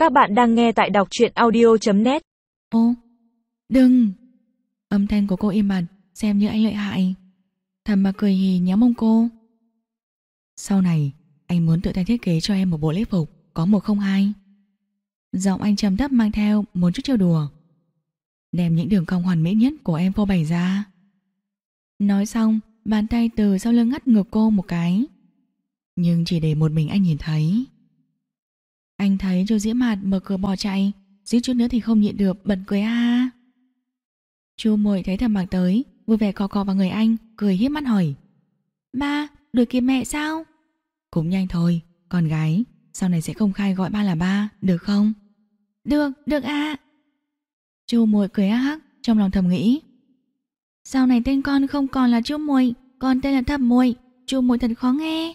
Các bạn đang nghe tại đọc truyện audio.net. Ô, đừng! Âm thanh của cô im bặt, xem như anh lợi hại. Thầm mà cười hì nhéo mông cô. Sau này, anh muốn tự tay thiết kế cho em một bộ lễ phục có 102. Giọng anh trầm thấp mang theo một chút trêu đùa. Đem những đường cong hoàn mỹ nhất của em phô bày ra. Nói xong, bàn tay từ sau lưng ngắt ngược cô một cái. Nhưng chỉ để một mình anh nhìn thấy. Anh thấy Chu Diễm Mạt mở cửa bỏ chạy, suýt chút nữa thì không nhịn được bật cười ha. Chu Muội thấy Thẩm Mặc tới, vui vẻ cọ cọ vào người anh, cười hiếp mắt hỏi: "Ba, đuổi kịp mẹ sao?" "Cũng nhanh thôi, con gái, sau này sẽ công khai gọi ba là ba, được không?" "Được, được ạ." Chu Muội cười hắc hắc, trong lòng thầm nghĩ: "Sau này tên con không còn là Chu Muội, còn tên là Thẩm Muội, Chu Muội thật khó nghe."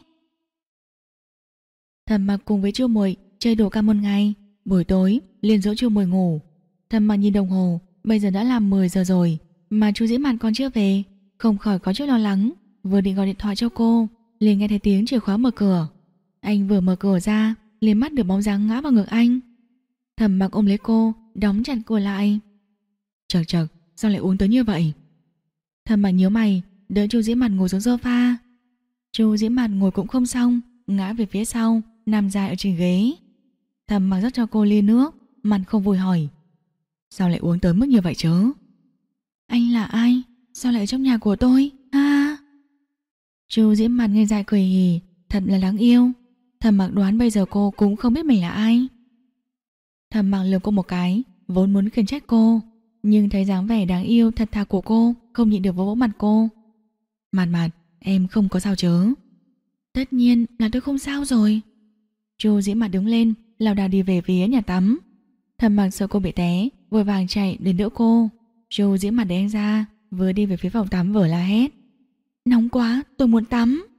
Thẩm Mặc cùng với Chu Muội chơi đùa cả một ngày, buổi tối liền dỗ Chu Muội ngủ. Thẩm Mặc nhìn đồng hồ, bây giờ đã là 10 giờ rồi, mà Chu Diễm Mạt còn chưa về, không khỏi có chút lo lắng. Vừa định gọi điện thoại cho cô, liền nghe thấy tiếng chìa khóa mở cửa. Anh vừa mở cửa ra, liền mắt được bóng dáng ngã vào ngực anh. Thẩm Mặc ôm lấy cô, đóng chặt cửa lại. Chậc chậc, sao lại uống tới như vậy? Thẩm Mặc nhíu mày, đỡ Chu Diễm Mạt ngồi xuống sofa. Chu Diễm Mạt ngồi cũng không xong, ngã về phía sau, nằm dài ở trên ghế. Thẩm Mặc rót cho cô ly nước, mặt không vui hỏi: "Sao lại uống tới mức như vậy chứ?" "Anh là ai? Sao lại ở trong nhà của tôi? À?" Chu Diễm Mạt ngây dại cười hì, thật là đáng yêu. Thẩm Mặc đoán bây giờ cô cũng không biết mình là ai. Thẩm Mặc lườm cô một cái, vốn muốn khiển trách cô, nhưng thấy dáng vẻ đáng yêu thật thà của cô, không nhịn được vỗ vỗ mặt cô. "Mạt Mạt, em không có sao chứ?" "Tất nhiên là tôi không sao rồi." Chu Diễm Mạt đứng lên, lảo đảo đi về phía nhà tắm. Thẩm Mặc sợ cô bị té, vội vàng chạy đến đỡ cô. Chu Diễm Mạt đẩy anh ra, vừa đi về phía phòng tắm vừa la hét: "Nóng quá, tôi muốn tắm."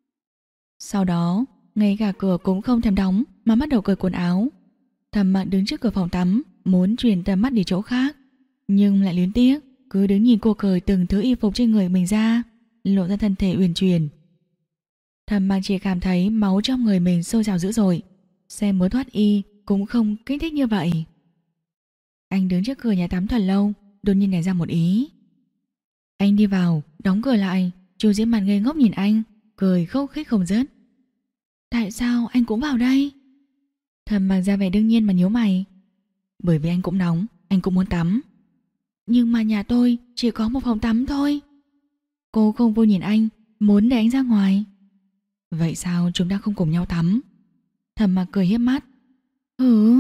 Sau đó, ngay cả cửa cũng không thèm đóng mà bắt đầu cởi quần áo. Thẩm Mặc đứng trước cửa phòng tắm, muốn chuyển tầm mắt đi chỗ khác, nhưng lại luyến tiếc, cứ đứng nhìn cô cởi từng thứ y phục trên người mình ra, lộ ra thân thể uyển chuyển. Thẩm Mặc chỉ cảm thấy máu trong người mình sôi trào dữ dội, xem mới thoát y cũng không kích thích như vậy. Anh đứng trước cửa nhà tắm thật lâu, đột nhiên nảy ra một ý. Anh đi vào, đóng cửa lại. Chu Diễm Mạt ngây ngốc nhìn anh, cười khúc khích không dứt. "Tại sao anh cũng vào đây?" Thẩm Mặc ra vẻ đương nhiên mà nhíu mày. "Bởi vì anh cũng nóng, anh cũng muốn tắm." "Nhưng mà nhà tôi chỉ có một phòng tắm thôi." Cô không vui nhìn anh, muốn để anh ra ngoài. "Vậy sao chúng ta không cùng nhau tắm?" Thẩm Mặc cười hiếp mắt. "Hử?"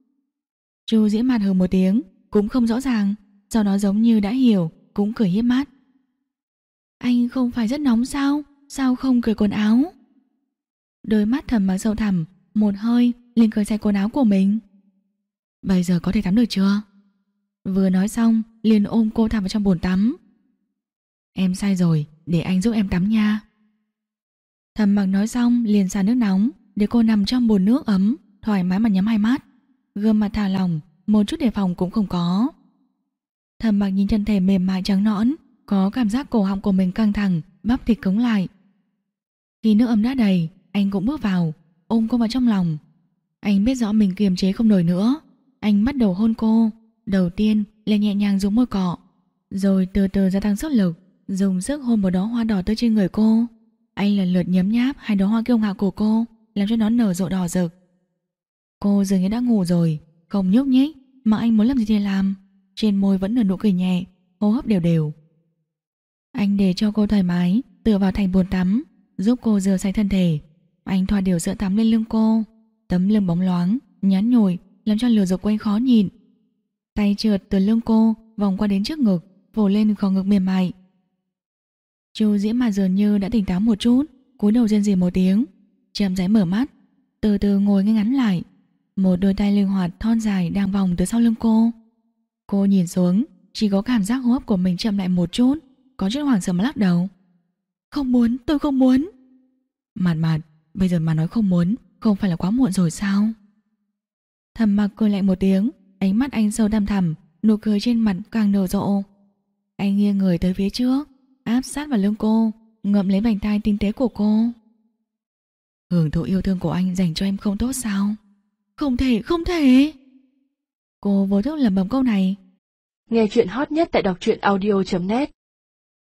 Chu Diễm Mạt hừ một tiếng, cũng không rõ ràng, sau đó giống như đã hiểu, cũng cười hiếp mắt. "Anh không phải rất nóng sao? Sao không cởi quần áo?" Đôi mắt Thẩm Mặc sâu thẳm, một hơi liền cởi sạch quần áo của mình. "Bây giờ có thể tắm được chưa?" Vừa nói xong, liền ôm cô thả vào trong bồn tắm. "Em sai rồi, để anh giúp em tắm nha." Thẩm Mặc nói xong liền xả nước nóng để cô nằm trong bồn nước ấm, thoải mái mà nhắm hai mắt, gương mặt thả lỏng, một chút đề phòng cũng không có. Thẩm Mặc nhìn thân thể mềm mại trắng nõn, có cảm giác cổ họng của mình căng thẳng, bắp thịt cứng lại. Khi nước ấm đã đầy, anh cũng bước vào, ôm cô vào trong lòng. Anh biết rõ mình kiềm chế không nổi nữa, anh bắt đầu hôn cô. Đầu tiên là nhẹ nhàng dùng môi cọ, rồi từ từ gia tăng sức lực, dùng sức hôn một đóa hoa đỏ tươi trên người cô. Anh lần lượt nhấm nháp hai đóa hoa kiêu ngạo của cô, làm cho nó nở rộ đỏ rực. Cô dường như đã ngủ rồi, không nhúc nhích, mà anh muốn làm gì thì làm. Trên môi vẫn nở nụ cười nhẹ, hô hấp đều đều. Anh để cho cô thoải mái tựa vào thành bồn tắm, giúp cô rửa sạch thân thể. Anh thoa đều sữa tắm lên lưng cô, tấm lưng bóng loáng, nhắn nhủi, làm cho lửa dục quay khó nhịn. Tay trượt từ lưng cô vòng qua đến trước ngực, vồ lên khò ngực mềm mại. Chu Diễm Mạt dường như đã tỉnh táo một chút, cúi đầu rên rỉ một tiếng, chậm rãi mở mắt, từ từ ngồi ngay ngắn lại. Một đôi tay linh hoạt thon dài đang vòng từ sau lưng cô. Cô nhìn xuống, chỉ có cảm giác hô hấp của mình chậm lại một chút, có chút hoảng sợ mà lắc đầu. "Không muốn, tôi không muốn." "Mạt Mạt, bây giờ mà nói không muốn, không phải là quá muộn rồi sao?" Thẩm Mặc cười lại một tiếng, ánh mắt anh sâu thăm thẳm, nụ cười trên mặt càng nở rộ. Anh nghiêng người tới phía trước, áp sát vào lưng cô, ngậm lấy vành tai tinh tế của cô. "Hưởng thụ yêu thương của anh dành cho em không tốt sao?" Không thể, không thể. Cô vô thức lẩm bẩm câu này. Nghe chuyện hot nhất tại đọc truyện audio.net